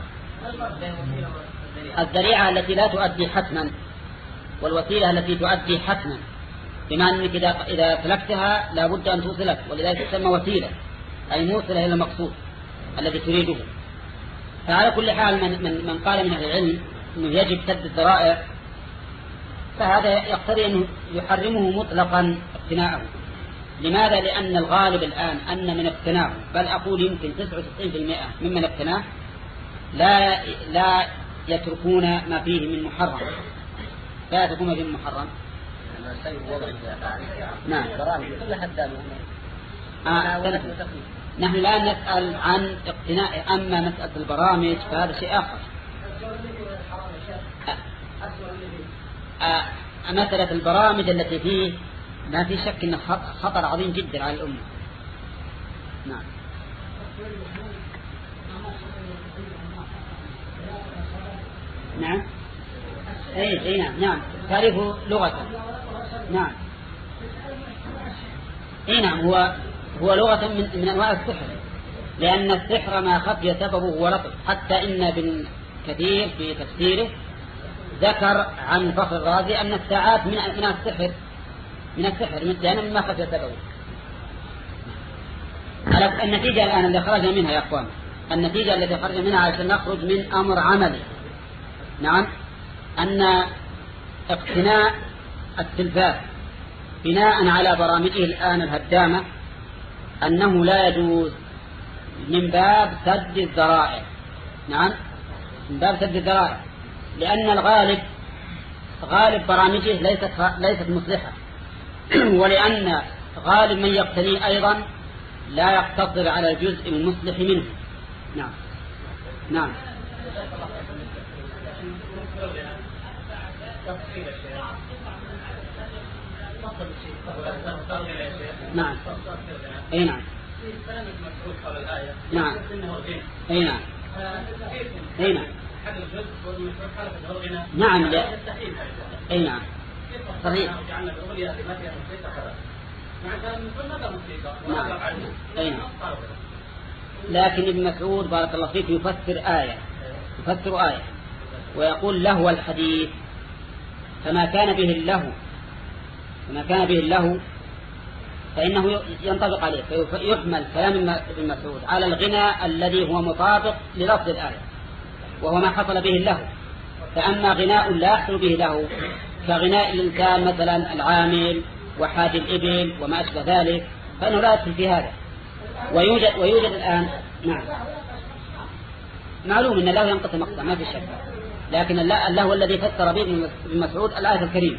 الذريعة التي لا تؤدي حتما، والوسيلة التي تؤدي حتما، بما أنك إذا إذا سلكتها لا بد أن توصلك، ولذلك تسمى وسيلة أي موصلة إلى المقصود الذي تريده. فعلى كل حال من من من قال من أهل العلم أنه يجب سد الذرائع فهذا يقتضي أنه يحرمه مطلقا اقتناءه. لماذا؟ لأن الغالب الآن أن من اقتناعه، بل أقول يمكن تسعة وتسعين بالمئة ممن اقتناه لا لا يتركون ما فيه من محرم، لا يتركون ما فيه من محرم. نعم. آه نحن الآن نسأل عن اقتناء، أما مسألة البرامج فهذا شيء آخر. آه آه مسألة البرامج التي فيه ما في شك أنه خطر عظيم جدا على الأمة. نعم. نعم. أي أي نعم نعم تعرفه لغة. نعم. أي نعم هو هو لغة من من أنواع السحر، لأن السحر ما خفي سببه ولطف، حتى إن ابن كثير في تفسيره ذكر عن فخر الرازي أن الساعات من من السحر من السحر لأن مما خفي سببه. النتيجة الآن اللي خرجنا منها يا أخوان، النتيجة التي خرجنا منها عشان نخرج من أمر عملي، نعم، أن اقتناء التلفاز بناء على برامجه الآن الهدامة أنه لا يجوز من باب سد الذرائع، نعم، من باب سد الذرائع، لأن الغالب غالب برامجه ليست ليست مصلحة، ولأن غالب من يقتنيه أيضا لا يقتصر على الجزء المصلح منه. نعم نعم نعم اي نعم نعم اي نعم اي نعم نعم لا اي نعم صحيح نعم اي نعم. لكن ابن مسعود بارك الله فيك يفسر آية يفسر آية ويقول لهو الحديث، فما كان به اللهو فما كان به اللهو فإنه ينطبق عليه، فيحمل كلام ابن مسعود على الغنى الذي هو مطابق للفظ الآية وهو ما حصل به اللهو. فأما غناء لا يحصل به لهو كغناء الإنسان مثلا العامل وحاد الإبل وما أشبه ذلك فإنه لا يدخل في هذا. ويوجد ويوجد الآن نعم معلوم أن الله ينقسم مقطع ما في شك، لكن الله الذي فسر به ابن مسعود الآية الكريمة.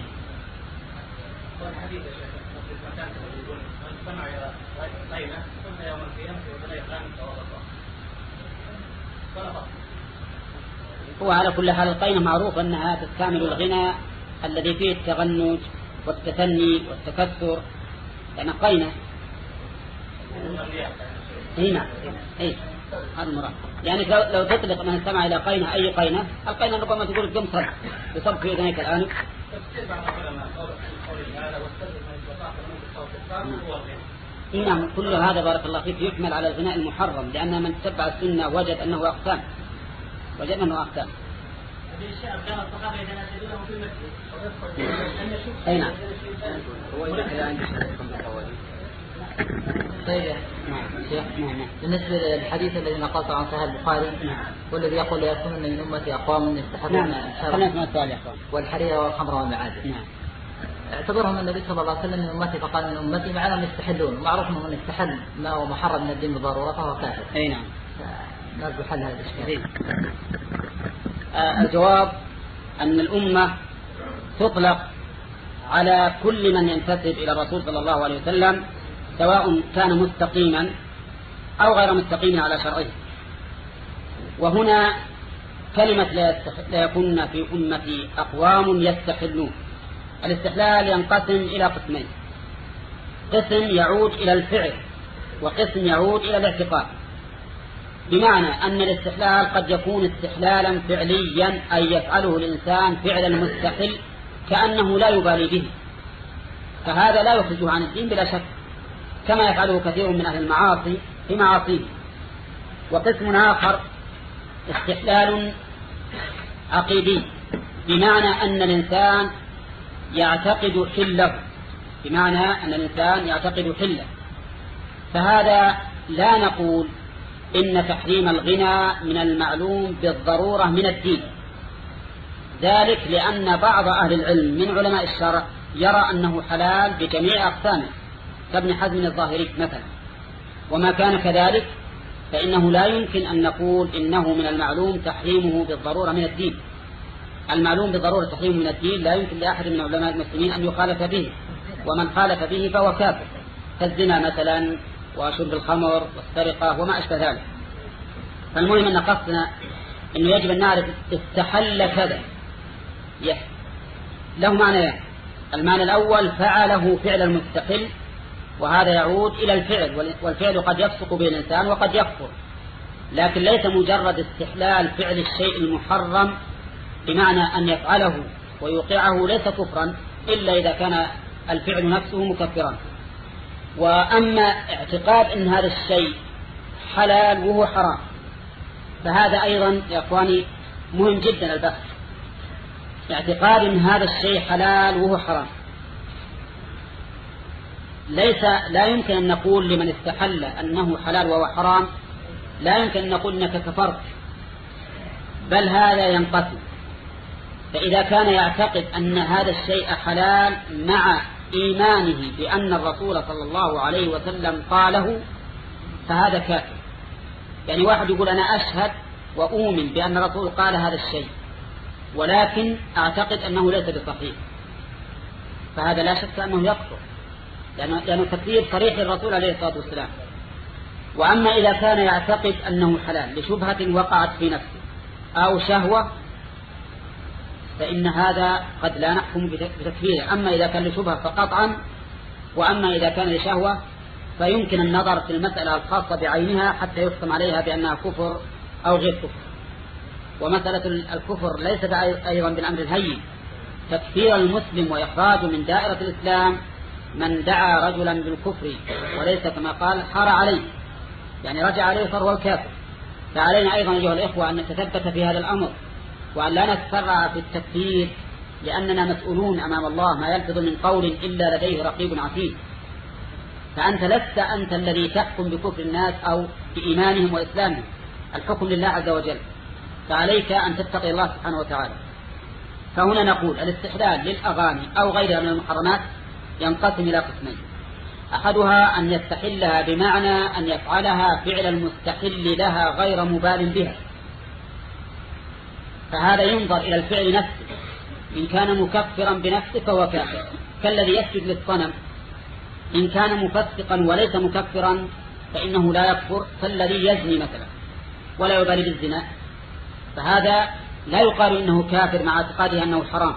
هو على كل حال القينة معروف أنها تستعمل الغنى الذي فيه التغنج والتثني والتكثر، يعني قينة هنا اي هذا المراد. يعني لو, لو تطلق من استمع الى قينه اي قينه، القينه ربما تقول قم صد بصب في اذنيك الان. نعم كل هذا بارك الله فيك يحمل على الغناء المحرم، لان من تتبع السنه وجد انه اقسام وجد انه اقسام. اي نعم طيب شيخ، بالنسبة للحديث الذي نقلته عن صحيح البخاري والذي يقول لا يكون من أمتي أقوام يستحبون والحرير والخمر والمعازف، اعتبرهم النبي صلى الله عليه وسلم من أمتي فقال من أمتي مع أنهم يستحلون، معروف أنه من يستحل ما هو محرم من الدين بضرورة فهو كافر. أي نعم. نرجو حل هذا الإشكال. الجواب أن الأمة تطلق على كل من ينتسب إلى الرسول صلى الله عليه وسلم سواء كان مستقيما أو غير مستقيم على شرعه. وهنا كلمة لا يكون في أمتي أقوام يستحلون، الاستحلال ينقسم إلى قسمين، قسم يعود إلى الفعل وقسم يعود إلى الاعتقاد، بمعنى أن الاستحلال قد يكون استحلالا فعليا أي يفعله الإنسان فعل المستحل كأنه لا يبالي به، فهذا لا يخرجه عن الدين بلا شك، كما يفعله كثير من أهل المعاصي في معاصيه. وقسم آخر استحلال عقيدي، بمعنى أن الإنسان يعتقد حله بمعنى أن الإنسان يعتقد حله فهذا لا نقول إن تحريم الغنى من المعلوم بالضرورة من الدين، ذلك لأن بعض أهل العلم من علماء الشرع يرى أنه حلال بجميع أقسامه كابن حزم الظاهري مثلا، وما كان كذلك فإنه لا يمكن أن نقول إنه من المعلوم تحريمه بالضرورة من الدين. المعلوم بالضرورة تحريمه من الدين لا يمكن لأحد من علماء المسلمين أن يخالف به، ومن خالف به فهو كافر، كالزنا مثلا وشرب الخمر والسرقة وما أشبه ذلك. فالمهم أن قصدنا أنه يجب أن نعرف استحل كذا له معنى. المعنى الأول فعله فعل المستقل، وهذا يعود إلى الفعل، والفعل قد يفسق به الإنسان وقد يكفر، لكن ليس مجرد استحلال فعل الشيء المحرم بمعنى أن يفعله ويوقعه ليس كفرا إلا إذا كان الفعل نفسه مكفرا. وأما اعتقاد أن هذا الشيء حلال وهو حرام، فهذا أيضا يا أخواني مهم جدا البحث، اعتقاد أن هذا الشيء حلال وهو حرام. ليس لا يمكن أن نقول لمن استحل أنه حلال وهو حرام لا يمكن أن نقول أنك كفرت، بل هذا ينقسم. فإذا كان يعتقد أن هذا الشيء حلال مع إيمانه بأن الرسول صلى الله عليه وسلم قاله فهذا كافر. يعني واحد يقول أنا أشهد وأؤمن بأن الرسول قال هذا الشيء ولكن أعتقد أنه ليس بصحيح، فهذا لا شك أنه يكفر، لأنه تكفير صريح للرسول عليه الصلاة والسلام. وأما إذا كان يعتقد أنه حلال لشبهة وقعت في نفسه أو شهوة فإن هذا قد لا نحكم بتكفيره. أما إذا كان لشبهة فقطعا، وأما إذا كان لشهوة فيمكن النظر في المسألة الخاصة بعينها حتى يحكم عليها بأنها كفر أو غير كفر. ومسألة الكفر ليست أيضا بالأمر الهين. تكفير المسلم وإخراجه من دائرة الإسلام من دعا رجلا بالكفر وليس كما قال حار عليه، يعني رجع عليه فهو الكافر. فعلينا أيضا أيها الإخوة أن نتثبت في هذا الأمر وأن لا نتسرع في التكفير، لأننا مسؤولون أمام الله ما يلفظ من قول إلا لديه رقيب عتيد. فأنت لست أنت الذي تحكم بكفر الناس أو بإيمانهم وإسلامهم، الحكم لله عز وجل، فعليك أن تتقي الله سبحانه وتعالى. فهنا نقول الاستحلال للأغاني أو غيرها من المحرمات ينقسم إلى قسمين: أحدها أن يستحلها بمعنى أن يفعلها فعل المستحل لها غير مبال بها، فهذا ينظر إلى الفعل نفسه، إن كان مكفرا بنفسه فهو كافر كالذي يسجد للصنم، إن كان مفسقا وليس مكفرا فإنه لا يكفر كالذي يزني مثلا ولا يبالي بالزنا، فهذا لا يقال إنه كافر مع اعتقاده أنه حرام.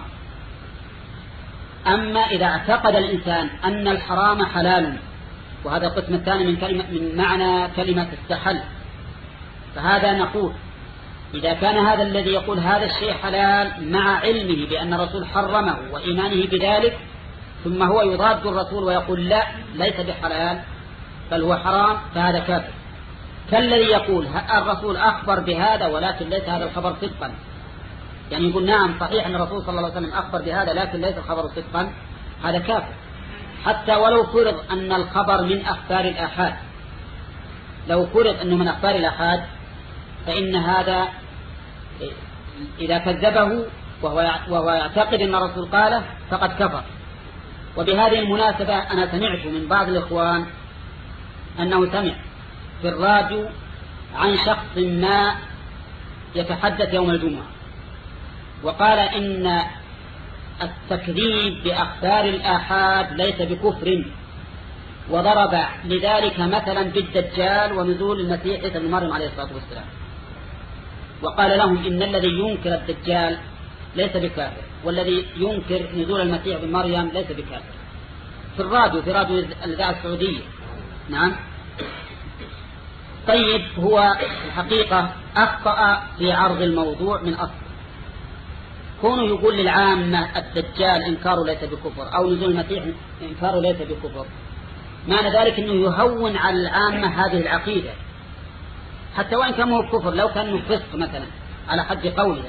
أما إذا اعتقد الإنسان أن الحرام حلال، وهذا القسم الثاني من, كلمة من معنى كلمة استحل، فهذا نقول إذا كان هذا الذي يقول هذا الشيء حلال مع علمه بأن الرسول حرمه وإيمانه بذلك، ثم هو يضاد الرسول ويقول لا ليس بحلال بل هو حرام، فهذا كافر. كالذي يقول الرسول أخبر بهذا ولكن ليس هذا الخبر صدقا، يعني يقول نعم صحيح أن الرسول صلى الله عليه وسلم أخبر بهذا لكن ليس الخبر صدقا، هذا كافر. حتى ولو فرض أن الخبر من أخبار الآحاد، لو فرض أنه من أخبار الآحاد فإن هذا إذا كذبه وهو يعتقد أن الرسول قاله فقد كفر. وبهذه المناسبة أنا سمعت من بعض الإخوان أنه سمع في الراديو عن شخص ما يتحدث يوم الجمعة وقال إن التكذيب بأخبار الآحاد ليس بكفر، وضرب لذلك مثلا بالدجال ونزول المسيح عيسى بن مريم عليه الصلاة والسلام، وقال لهم إن الذي ينكر الدجال ليس بكافر والذي ينكر نزول المسيح بن مريم ليس بكافر، في الراديو في راديو الإذاعة السعودية. نعم. طيب هو الحقيقة أخطأ في عرض الموضوع من أصل. كونه يقول للعامة الدجال إنكاره ليس بكفر أو نزول المسيح إنكاره ليس بكفر، معنى ذلك أنه يهون على العامة هذه العقيدة، حتى وإن كان هو كفر، لو كان فسق مثلا على حد قولها،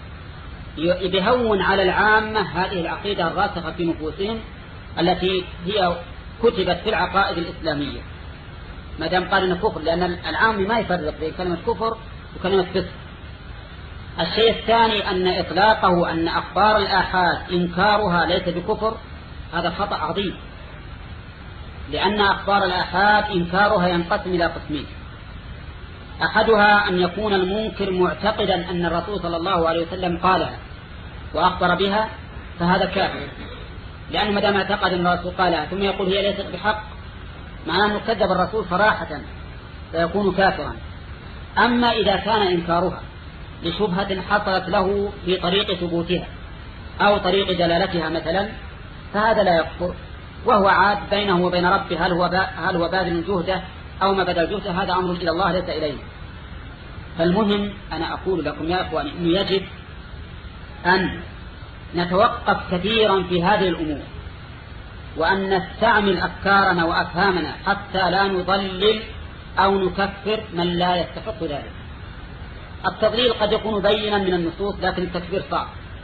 يهون على العامة هذه العقيدة الراسخة في نفوسهم التي هي كتبت في العقائد الإسلامية، ما دام قال إنه كفر، لأن العام ما يفرق بين كلمة كفر وكلمة فسق. الشيء الثاني أن إطلاقه أن أخبار الآحاد إنكارها ليس بكفر، هذا خطأ عظيم، لأن أخبار الآحاد إنكارها ينقسم إلى قسمين: أحدها أن يكون المنكر معتقدا أن الرسول صلى الله عليه وسلم قالها وأخبر بها، فهذا كافر، لأنه ما دام اعتقد أن الرسول قالها ثم يقول هي ليست بحق، معناه أنه كذب الرسول صراحة، فيكون كافرا. أما إذا كان إنكارها لشبهة حصلت له في طريق ثبوتها أو طريق دلالتها مثلا، فهذا لا يكفر، وهو عاد بينه وبين ربه هل هو هل هو باذل جهده أو ما بدل جهده، هذا أمر إلى الله ليس إليه. فالمهم أنا أقول لكم يا أخواني أنه يجب أن نتوقف كثيرا في هذه الأمور، وأن نستعمل أفكارنا وأفهامنا حتى لا نضلل أو نكفر من لا يستحق ذلك. التضليل قد يكون بينا من النصوص لكن التكفير صعب.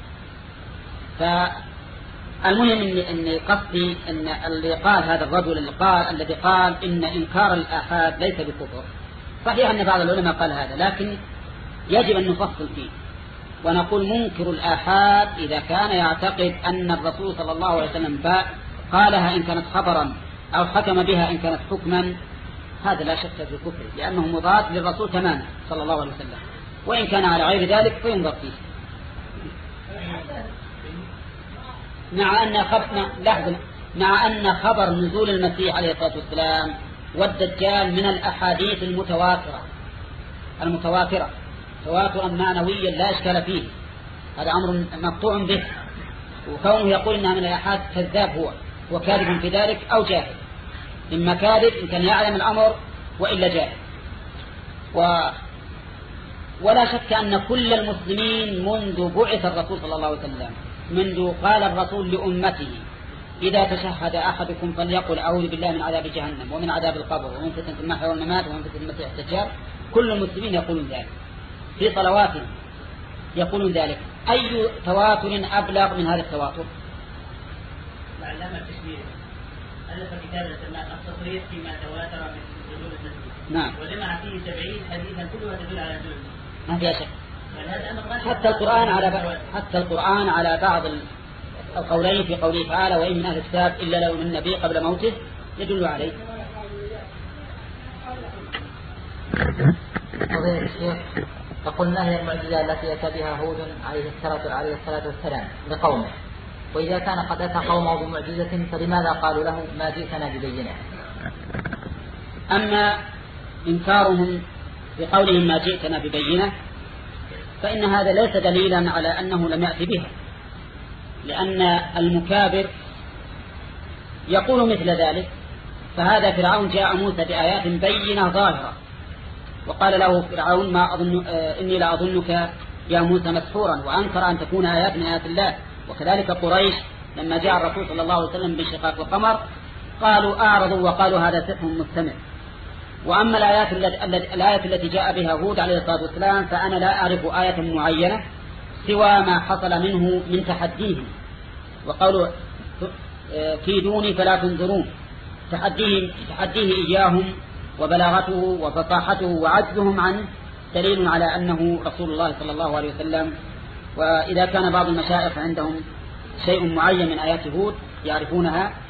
فالمهم إن, إن قصدي أن اللي قال هذا الرجل اللي قال الذي قال إن إنكار الآحاد ليس بكفر، صحيح أن بعض العلماء قال هذا، لكن يجب أن نفصل فيه ونقول منكر الآحاد إذا كان يعتقد أن الرسول صلى الله عليه وسلم قالها إن كانت خبرا أو حكم بها إن كانت حكما، هذا لا شك في كفره، لأنه مضاد للرسول تماما صلى الله عليه وسلم، وإن كان على غير ذلك فينظر فيه. مع أن خبر لحظة مع أن خبر نزول المسيح عليه الصلاة والسلام والدجال من الأحاديث المتواترة المتواترة تواترا معنويا لا إشكال فيه، هذا أمر مقطوع به، وكونه يقول إنها من الآحاد كذاب هو وكاذب في ذلك أو جاهل، إما كاذب إن كان يعلم الأمر وإلا جاهل. و ولا شك أن كل المسلمين منذ بعث الرسول صلى الله عليه وسلم، منذ قال الرسول لأمته إذا تشهد أحدكم فليقل أعوذ بالله من عذاب جهنم ومن عذاب القبر ومن فتنة المحيا والممات ومن فتنة المسيح الدجال، كل المسلمين يقولون ذلك في صلواتهم، يقولون ذلك. أي تواتر أبلغ من هذا التواتر؟ العلامة التشميري ألف كتابا سماه التصريح فيما تواتر من نزول المسيح، نعم، وجمع فيه سبعين حديثا كلها تدل على نزول المسيح، ما فيها شك. حتى القرآن على حتى القرآن على بعض القولين في قوله تعالى وإن من أهل الكتاب إلا لو من النبي قبل موته يدل عليه. فضيلة الشيخ، تقول ما هي المعجزة التي أتى بها هود عليه الصلاة والسلام لقومه، وإذا كان قد أتى قومه بمعجزة فلماذا قالوا له ما جئتنا ببينة؟ أما إنكارهم بقولهم ما جئتنا ببينة فإن هذا ليس دليلا على أنه لم يأتي بها، لأن المكابر يقول مثل ذلك. فهذا فرعون جاء موسى بآيات بينة ظاهرة وقال له فرعون ما أظن إني لا أظنك يا موسى مسحورا، وأنكر أن تكون آيات من آيات الله. وكذلك قريش لما جاء الرسول صلى الله عليه وسلم بانشقاق القمر قالوا أعرضوا وقالوا هذا سحر مستمر. وأما الآيات التي الآية التي جاء بها هود عليه الصلاة والسلام فأنا لا أعرف آية معينة سوى ما حصل منه من تحديه، وقالوا كيدوني فلا تنظرون، تحديه, تحديه إياهم وبلاغته وفصاحته وعجزهم عنه دليل على أنه رسول الله صلى الله عليه وسلم. وإذا كان بعض المشايخ عندهم شيء معين من آيات هود يعرفونها